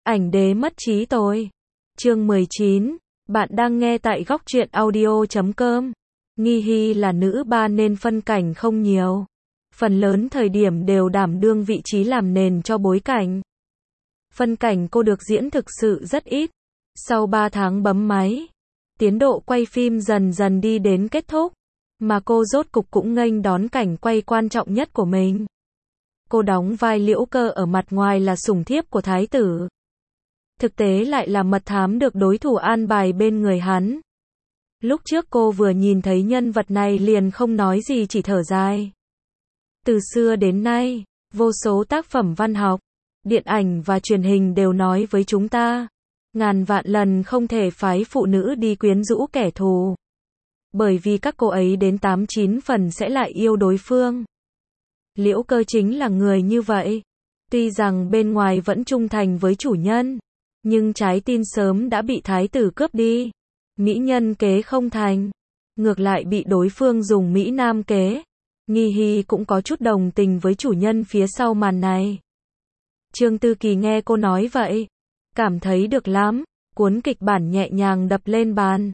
Ảnh đế mất trí tôi. Chương 19. Bạn đang nghe tại góc truyện audio.com. Nghi Hy là nữ ba nên phân cảnh không nhiều. Phần lớn thời điểm đều đảm đương vị trí làm nền cho bối cảnh. Phân cảnh cô được diễn thực sự rất ít. Sau 3 tháng bấm máy, tiến độ quay phim dần dần đi đến kết thúc, mà cô rốt cục cũng nghênh đón cảnh quay quan trọng nhất của mình. Cô đóng vai Liễu Cơ ở mặt ngoài là sủng thiếp của thái tử. Thực tế lại là mật thám được đối thủ an bài bên người hắn. Lúc trước cô vừa nhìn thấy nhân vật này liền không nói gì, chỉ thở dài. Từ xưa đến nay, vô số tác phẩm văn học, điện ảnh và truyền hình đều nói với chúng ta, ngàn vạn lần không thể phái phụ nữ đi quyến rũ kẻ thù. Bởi vì các cô ấy đến 8-9 phần sẽ lại yêu đối phương. Liễu Cơ chính là người như vậy. Tuy rằng bên ngoài vẫn trung thành với chủ nhân, nhưng trái tim sớm đã bị thái tử cướp đi. Mỹ nhân kế không thành, ngược lại bị đối phương dùng Mỹ Nam kế. Nghi Hy cũng có chút đồng tình với chủ nhân phía sau màn này. Trương Tư Kỳ nghe cô nói vậy, cảm thấy được lắm, cuốn kịch bản nhẹ nhàng đập lên bàn.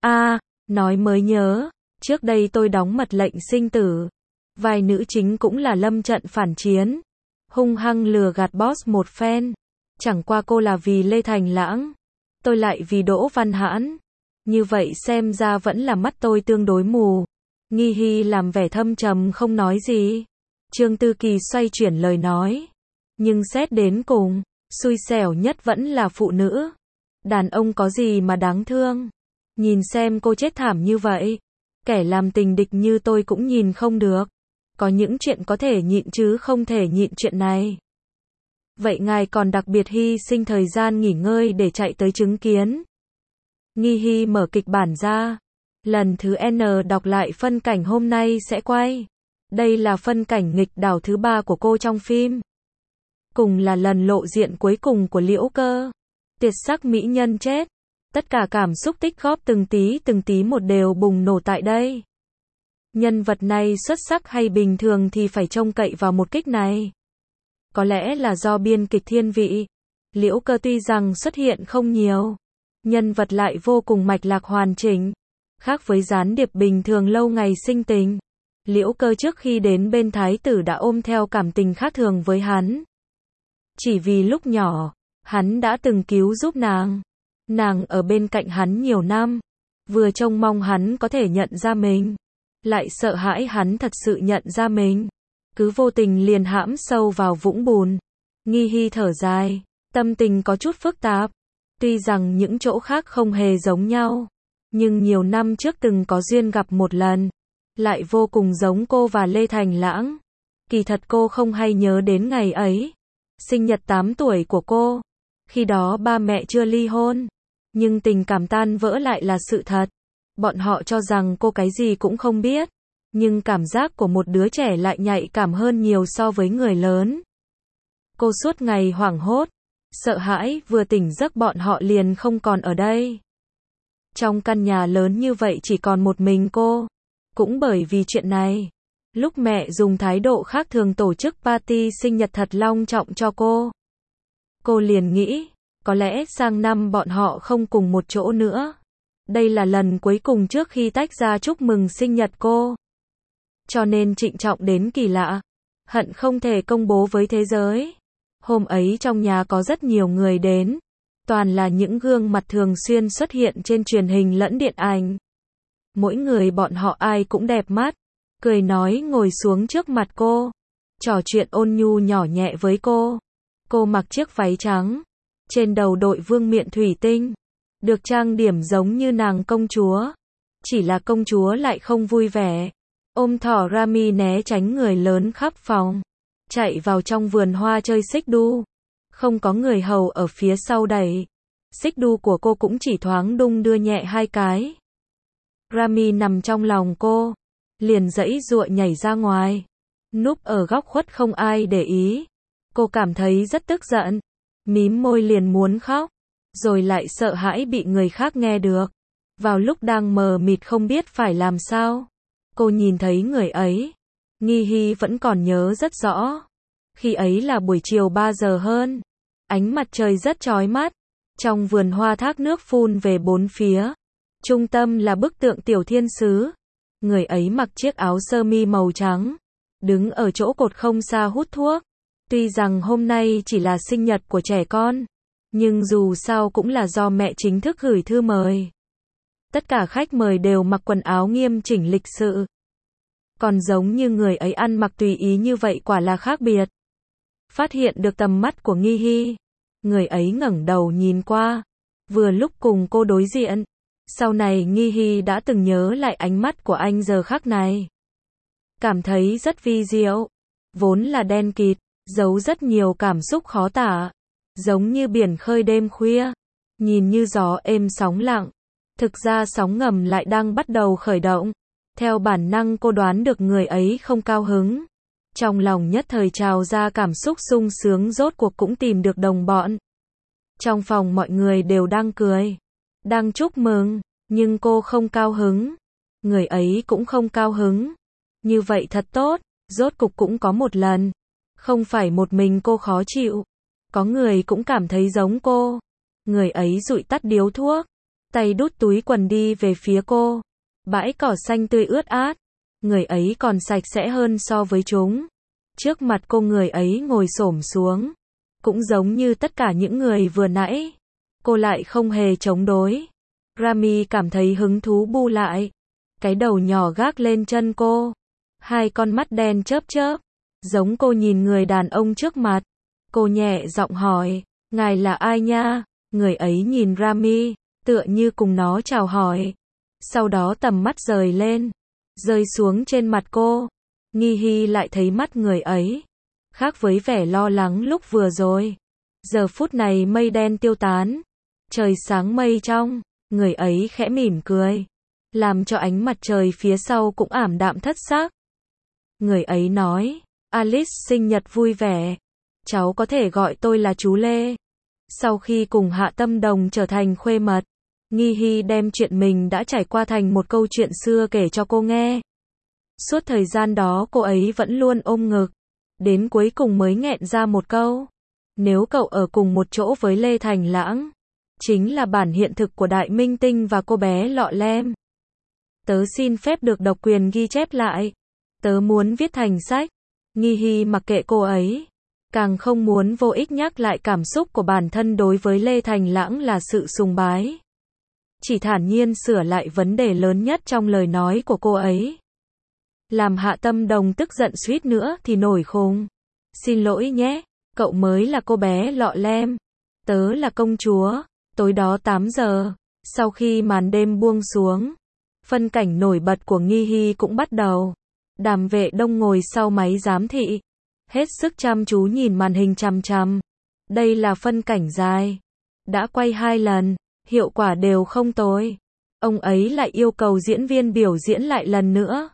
Nói mới nhớ, trước đây tôi đóng Mật lệnh sinh tử. Vai nữ chính cũng là lâm trận phản chiến, hung hăng lừa gạt boss một phen. Chẳng qua cô là vì Lê Thành Lãng, tôi lại vì Đỗ Văn Hãn. Như vậy xem ra vẫn là mắt tôi tương đối mù. Nghi Hy làm vẻ thâm trầm không nói gì. Trương Tư Kỳ xoay chuyển lời nói. Nhưng xét đến cùng, xui xẻo nhất vẫn là phụ nữ. Đàn ông có gì mà đáng thương. Nhìn xem cô chết thảm như vậy, kẻ làm tình địch như tôi cũng nhìn không được. Có những chuyện có thể nhịn chứ không thể nhịn chuyện này. Vậy ngài còn đặc biệt hy sinh thời gian nghỉ ngơi để chạy tới chứng kiến. Nghi Hy mở kịch bản ra. Lần thứ N đọc lại phân cảnh hôm nay sẽ quay. Đây là phân cảnh nghịch đảo thứ 3 của cô trong phim. Cùng là lần lộ diện cuối cùng của Liễu Cơ. Tuyệt sắc mỹ nhân chết. Tất cả cảm xúc tích góp từng tí một đều bùng nổ tại đây. Nhân vật này xuất sắc hay bình thường thì phải trông cậy vào một kích này. Có lẽ là do biên kịch thiên vị. Liễu Cơ tuy rằng xuất hiện không nhiều, nhân vật lại vô cùng mạch lạc hoàn chỉnh. Khác với gián điệp bình thường lâu ngày sinh tình, Liễu Cơ trước khi đến bên thái tử đã ôm theo cảm tình khác thường với hắn. Chỉ vì lúc nhỏ, hắn đã từng cứu giúp nàng. Nàng ở bên cạnh hắn nhiều năm, vừa trông mong hắn có thể nhận ra mình, lại sợ hãi hắn thật sự nhận ra mình, cứ vô tình liền hãm sâu vào vũng bùn. Nghi Hy thở dài, tâm tình có chút phức tạp. Tuy rằng những chỗ khác không hề giống nhau, nhưng nhiều năm trước từng có duyên gặp một lần, lại vô cùng giống cô và Lê Thành Lãng. Kỳ thật cô không hay nhớ đến ngày ấy, sinh nhật 8 tuổi của cô. Khi đó ba mẹ chưa ly hôn, nhưng tình cảm tan vỡ lại là sự thật. Bọn họ cho rằng cô cái gì cũng không biết, nhưng cảm giác của một đứa trẻ lại nhạy cảm hơn nhiều so với người lớn. Cô suốt ngày hoảng hốt, sợ hãi, vừa tỉnh giấc bọn họ liền không còn ở đây. Trong căn nhà lớn như vậy chỉ còn một mình cô. Cũng bởi vì chuyện này, lúc mẹ dùng thái độ khác thường tổ chức party sinh nhật thật long trọng cho cô liền nghĩ, có lẽ sang năm bọn họ không cùng một chỗ nữa. Đây là lần cuối cùng trước khi tách ra chúc mừng sinh nhật cô. Cho nên trịnh trọng đến kỳ lạ, hận không thể công bố với thế giới. Hôm ấy trong nhà có rất nhiều người đến, toàn là những gương mặt thường xuyên xuất hiện trên truyền hình lẫn điện ảnh. Mỗi người bọn họ ai cũng đẹp mắt, cười nói ngồi xuống trước mặt cô, trò chuyện ôn nhu nhỏ nhẹ với cô. Cô mặc chiếc váy trắng, trên đầu đội vương miện thủy tinh, được trang điểm giống như nàng công chúa. Chỉ là công chúa lại không vui vẻ, ôm thỏ Rami né tránh người lớn khắp phòng, chạy vào trong vườn hoa chơi xích đu. Không có người hầu ở phía sau đẩy, xích đu của cô cũng chỉ thoáng đung đưa nhẹ 2 cái. Rami nằm trong lòng cô, liền giãy giụa nhảy ra ngoài, núp ở góc khuất không ai để ý. Cô cảm thấy rất tức giận, mím môi liền muốn khóc, rồi lại sợ hãi bị người khác nghe được. Vào lúc đang mờ mịt không biết phải làm sao, cô nhìn thấy người ấy. Nghi Hy vẫn còn nhớ rất rõ. Khi ấy là buổi chiều 3 giờ hơn. Ánh mặt trời rất chói mắt. Trong vườn hoa thác nước phun về bốn phía. Trung tâm là bức tượng tiểu thiên sứ. Người ấy mặc chiếc áo sơ mi màu trắng. Đứng ở chỗ cột không xa hút thuốc. Tuy rằng hôm nay chỉ là sinh nhật của trẻ con. Nhưng dù sao cũng là do mẹ chính thức gửi thư mời. Tất cả khách mời đều mặc quần áo nghiêm chỉnh lịch sự. Còn giống như người ấy ăn mặc tùy ý như vậy quả là khác biệt. Phát hiện được tầm mắt của Nghi Hy. Người ấy ngẩng đầu nhìn qua. Vừa lúc cùng cô đối diện. Sau này Nghi Hy đã từng nhớ lại ánh mắt của anh giờ khắc này. Cảm thấy rất vi diệu. Vốn là đen kịt, giấu rất nhiều cảm xúc khó tả. Giống như biển khơi đêm khuya. Nhìn như gió êm sóng lặng. Thực ra sóng ngầm lại đang bắt đầu khởi động. Theo bản năng cô đoán được người ấy không cao hứng. Trong lòng nhất thời trào ra cảm xúc sung sướng rốt cuộc cũng tìm được đồng bọn. Trong phòng mọi người đều đang cười. Đang chúc mừng. Nhưng cô không cao hứng. Người ấy cũng không cao hứng. Như vậy thật tốt. Rốt cục cũng có một lần. Không phải một mình cô khó chịu. Có người cũng cảm thấy giống cô. Người ấy dụi tắt điếu thuốc. Tay đút túi quần đi về phía cô. Bãi cỏ xanh tươi ướt át. Người ấy còn sạch sẽ hơn so với chúng. Trước mặt cô người ấy ngồi xổm xuống. Cũng giống như tất cả những người vừa nãy. Cô lại không hề chống đối. Rami cảm thấy hứng thú bu lại. Cái đầu nhỏ gác lên chân cô. Hai con mắt đen chớp chớp. Giống cô nhìn người đàn ông trước mặt. Cô nhẹ giọng hỏi. Ngài là ai nha? Người ấy nhìn Rami. Tựa như cùng nó chào hỏi. Sau đó tầm mắt rời lên. Rơi xuống trên mặt cô. Nghi Hy lại thấy mắt người ấy. Khác với vẻ lo lắng lúc vừa rồi. Giờ phút này mây đen tiêu tán. Trời sáng mây trong. Người ấy khẽ mỉm cười. Làm cho ánh mặt trời phía sau cũng ảm đạm thất sắc. Người ấy nói. Alice sinh nhật vui vẻ. Cháu có thể gọi tôi là chú Lê. Sau khi cùng Hạ Tâm Đồng trở thành khuê mật. Nghi Hy đem chuyện mình đã trải qua thành một câu chuyện xưa kể cho cô nghe. Suốt thời gian đó cô ấy vẫn luôn ôm ngực. Đến cuối cùng mới nghẹn ra một câu. Nếu cậu ở cùng một chỗ với Lê Thành Lãng. Chính là bản hiện thực của Đại Minh Tinh và cô bé Lọ Lem. Tớ xin phép được độc quyền ghi chép lại. Tớ muốn viết thành sách. Nghi Hy mặc kệ cô ấy. Càng không muốn vô ích nhắc lại cảm xúc của bản thân đối với Lê Thành Lãng là sự sùng bái. Chỉ thản nhiên sửa lại vấn đề lớn nhất trong lời nói của cô ấy. Làm Hạ Tâm Đồng tức giận suýt nữa thì nổi khùng. Xin lỗi nhé, cậu mới là cô bé Lọ Lem. Tớ là công chúa. Tối đó 8 giờ, sau khi màn đêm buông xuống, phân cảnh nổi bật của Nghi Hy cũng bắt đầu. Đàm Vệ Đông ngồi sau máy giám thị. Hết sức chăm chú nhìn màn hình chằm chằm. Đây là phân cảnh dài. Đã quay 2 lần. Hiệu quả đều không tồi. Ông ấy lại yêu cầu diễn viên biểu diễn lại lần nữa.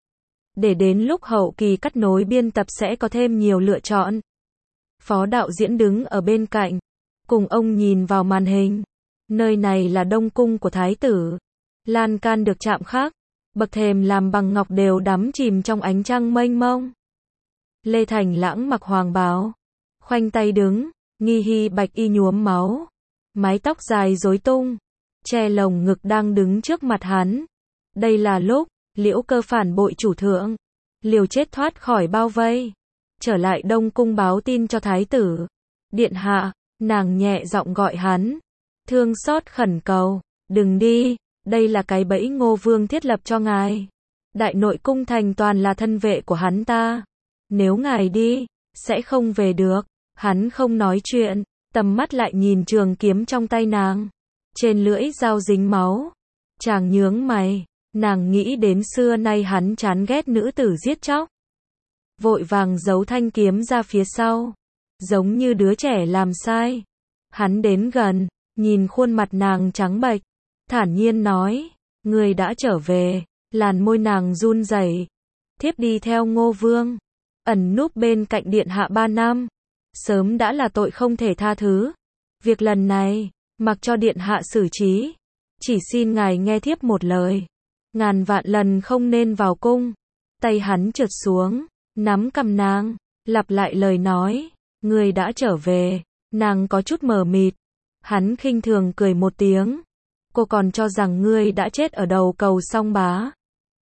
Để đến lúc hậu kỳ cắt nối biên tập sẽ có thêm nhiều lựa chọn. Phó đạo diễn đứng ở bên cạnh. Cùng ông nhìn vào màn hình. Nơi này là Đông Cung của Thái tử. Lan can được chạm khắc. Bậc thềm làm bằng ngọc đều đắm chìm trong ánh trăng mênh mông. Lê Thành Lãng mặc hoàng bào. Khoanh tay đứng. Nghi Hy bạch y nhuốm máu. Mái tóc dài rối tung, che lồng ngực đang đứng trước mặt hắn. Đây là lúc, Liễu Cơ phản bội chủ thượng, liều chết thoát khỏi bao vây, trở lại Đông Cung báo tin cho thái tử. Điện hạ, nàng nhẹ giọng gọi hắn, thương xót khẩn cầu, đừng đi, đây là cái bẫy Ngô Vương thiết lập cho ngài. Đại nội cung thành toàn là thân vệ của hắn ta. Nếu ngài đi, sẽ không về được. Hắn không nói chuyện. Tầm mắt lại nhìn trường kiếm trong tay nàng. Trên lưỡi dao dính máu. Chàng nhướng mày. Nàng nghĩ đến xưa nay hắn chán ghét nữ tử giết chóc. Vội vàng giấu thanh kiếm ra phía sau. Giống như đứa trẻ làm sai. Hắn đến gần. Nhìn khuôn mặt nàng trắng bệch. Thản nhiên nói. Người đã trở về. Làn môi nàng run rẩy. Thiếp đi theo Ngô Vương. Ẩn núp bên cạnh điện hạ 3 năm. Sớm đã là tội không thể tha thứ. Việc lần này, mặc cho điện hạ xử trí. Chỉ xin ngài nghe thiếp một lời. Ngàn vạn lần không nên vào cung. Tay hắn trượt xuống, nắm cầm nàng, lặp lại lời nói. Người đã trở về. Nàng có chút mờ mịt. Hắn khinh thường cười một tiếng. Cô còn cho rằng ngươi đã chết ở đầu cầu Song Bá.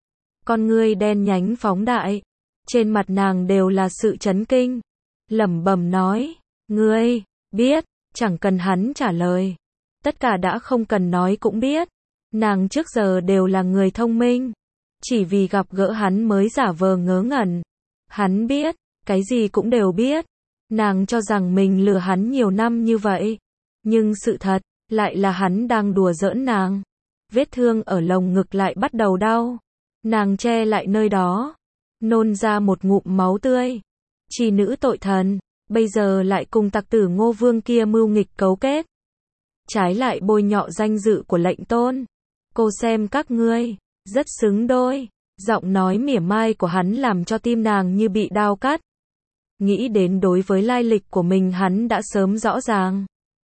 Con ngươi đen nhánh phóng đại. Trên mặt nàng đều là sự chấn kinh. Lẩm bẩm nói, ngươi, biết, chẳng cần hắn trả lời. Tất cả đã không cần nói cũng biết. Nàng trước giờ đều là người thông minh. Chỉ vì gặp gỡ hắn mới giả vờ ngớ ngẩn. Hắn biết, cái gì cũng đều biết. Nàng cho rằng mình lừa hắn nhiều năm như vậy. Nhưng sự thật, lại là hắn đang đùa giỡn nàng. Vết thương ở lồng ngực lại bắt đầu đau. Nàng che lại nơi đó. Nôn ra một ngụm máu tươi. Chi nữ tội thần, bây giờ lại cùng tặc tử Ngô Vương kia mưu nghịch cấu kết. Trái lại bôi nhọ danh dự của lệnh tôn. Cô xem các ngươi, rất xứng đôi. Giọng nói mỉa mai của hắn làm cho tim nàng như bị đao cắt. Nghĩ đến đối với lai lịch của mình hắn đã sớm rõ ràng.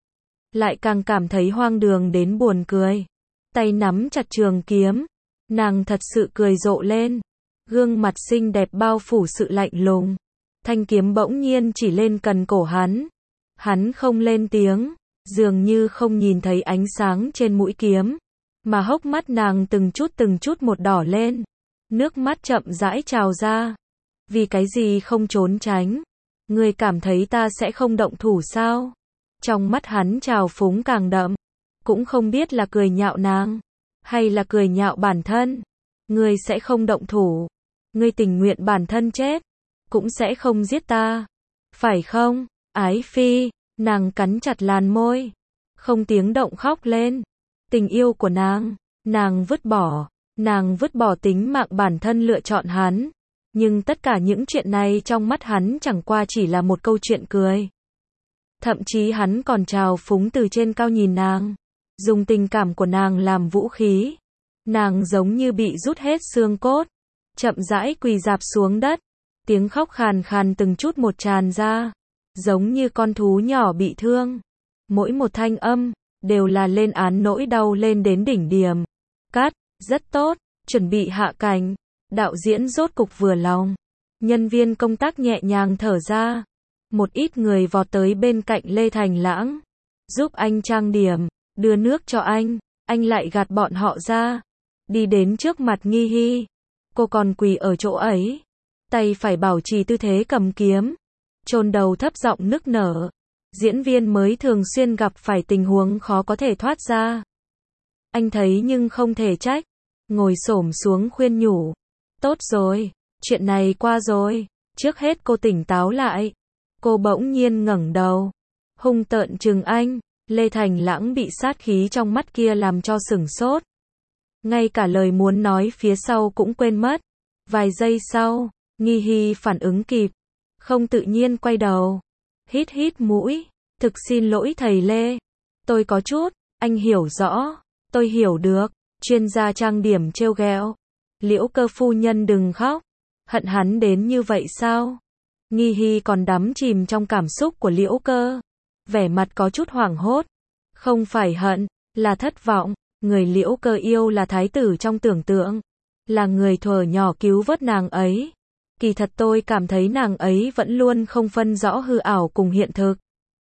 Lại càng cảm thấy hoang đường đến buồn cười. Tay nắm chặt trường kiếm. Nàng thật sự cười rộ lên. Gương mặt xinh đẹp bao phủ sự lạnh lùng. Thanh kiếm bỗng nhiên chỉ lên cần cổ hắn. Hắn không lên tiếng. Dường như không nhìn thấy ánh sáng trên mũi kiếm. Mà hốc mắt nàng từng chút một đỏ lên. Nước mắt chậm rãi trào ra. Vì cái gì không trốn tránh? Ngươi cảm thấy ta sẽ không động thủ sao? Trong mắt hắn trào phúng càng đậm. Cũng không biết là cười nhạo nàng. Hay là cười nhạo bản thân. Ngươi sẽ không động thủ. Ngươi tình nguyện bản thân chết. Cũng sẽ không giết ta. Phải không? Ái phi. Nàng cắn chặt làn môi. Không tiếng động khóc lên. Tình yêu của nàng. Nàng vứt bỏ. Nàng vứt bỏ tính mạng bản thân lựa chọn hắn. Nhưng tất cả những chuyện này trong mắt hắn chẳng qua chỉ là một câu chuyện cười. Thậm chí hắn còn trào phúng từ trên cao nhìn nàng. Dùng tình cảm của nàng làm vũ khí. Nàng giống như bị rút hết xương cốt. Chậm rãi quỳ rạp xuống đất. Tiếng khóc khàn khàn từng chút một tràn ra. Giống như con thú nhỏ bị thương. Mỗi một thanh âm, đều là lên án nỗi đau lên đến đỉnh điểm. Cắt, rất tốt, chuẩn bị hạ cánh. Đạo diễn rốt cục vừa lòng. Nhân viên công tác nhẹ nhàng thở ra. Một ít người vọt tới bên cạnh Lê Thành Lãng. Giúp anh trang điểm, đưa nước cho anh lại gạt bọn họ ra. Đi đến trước mặt Nghi Hy. Cô còn quỳ ở chỗ ấy. Tay phải bảo trì tư thế cầm kiếm. Chôn đầu thấp giọng nức nở. Diễn viên mới thường xuyên gặp phải tình huống khó có thể thoát ra. Anh thấy nhưng không thể trách. Ngồi xổm xuống khuyên nhủ. Tốt rồi, chuyện này qua rồi. Trước hết cô tỉnh táo lại. Cô bỗng nhiên ngẩng đầu. Hung tợn trừng anh. Lê Thành Lãng bị sát khí trong mắt kia làm cho sửng sốt. Ngay cả lời muốn nói phía sau cũng quên mất. Vài giây sau, Nghi Hy phản ứng kịp. Không tự nhiên quay đầu. Hít hít mũi. Thực xin lỗi thầy Lê. Tôi có chút, anh hiểu rõ. Tôi hiểu được. Chuyên gia trang điểm trêu ghẹo. Liễu Cơ phu nhân đừng khóc. Hận hắn đến như vậy sao? Nghi Hy còn đắm chìm trong cảm xúc của Liễu Cơ. Vẻ mặt có chút hoảng hốt. Không phải hận, là thất vọng. Người Liễu Cơ yêu là thái tử trong tưởng tượng. Là người thuở nhỏ cứu vớt nàng ấy. Kỳ thật tôi cảm thấy nàng ấy vẫn luôn không phân rõ hư ảo cùng hiện thực.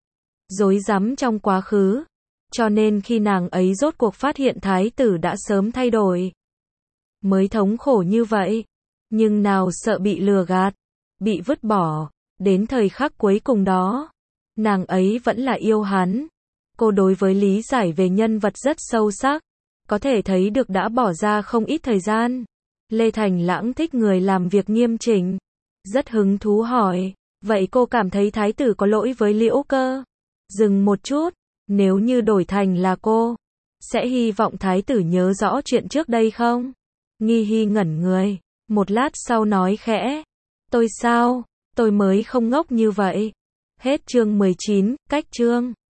Rối rắm trong quá khứ. Cho nên khi nàng ấy rốt cuộc phát hiện thái tử đã sớm thay đổi. Mới thống khổ như vậy. Nhưng nào sợ bị lừa gạt. Bị vứt bỏ. Đến thời khắc cuối cùng đó. Nàng ấy vẫn là yêu hắn. Cô đối với lý giải về nhân vật rất sâu sắc. Có thể thấy được đã bỏ ra không ít thời gian. Lê Thành Lãng thích người làm việc nghiêm chỉnh. Rất hứng thú hỏi. Vậy cô cảm thấy thái tử có lỗi với Liễu Cơ? Dừng một chút. Nếu như đổi thành là cô, sẽ hy vọng thái tử nhớ rõ chuyện trước đây không? Nghi Hy ngẩn người. Một lát sau nói khẽ. Tôi sao? Tôi mới không ngốc như vậy. Hết chương 19, cách chương.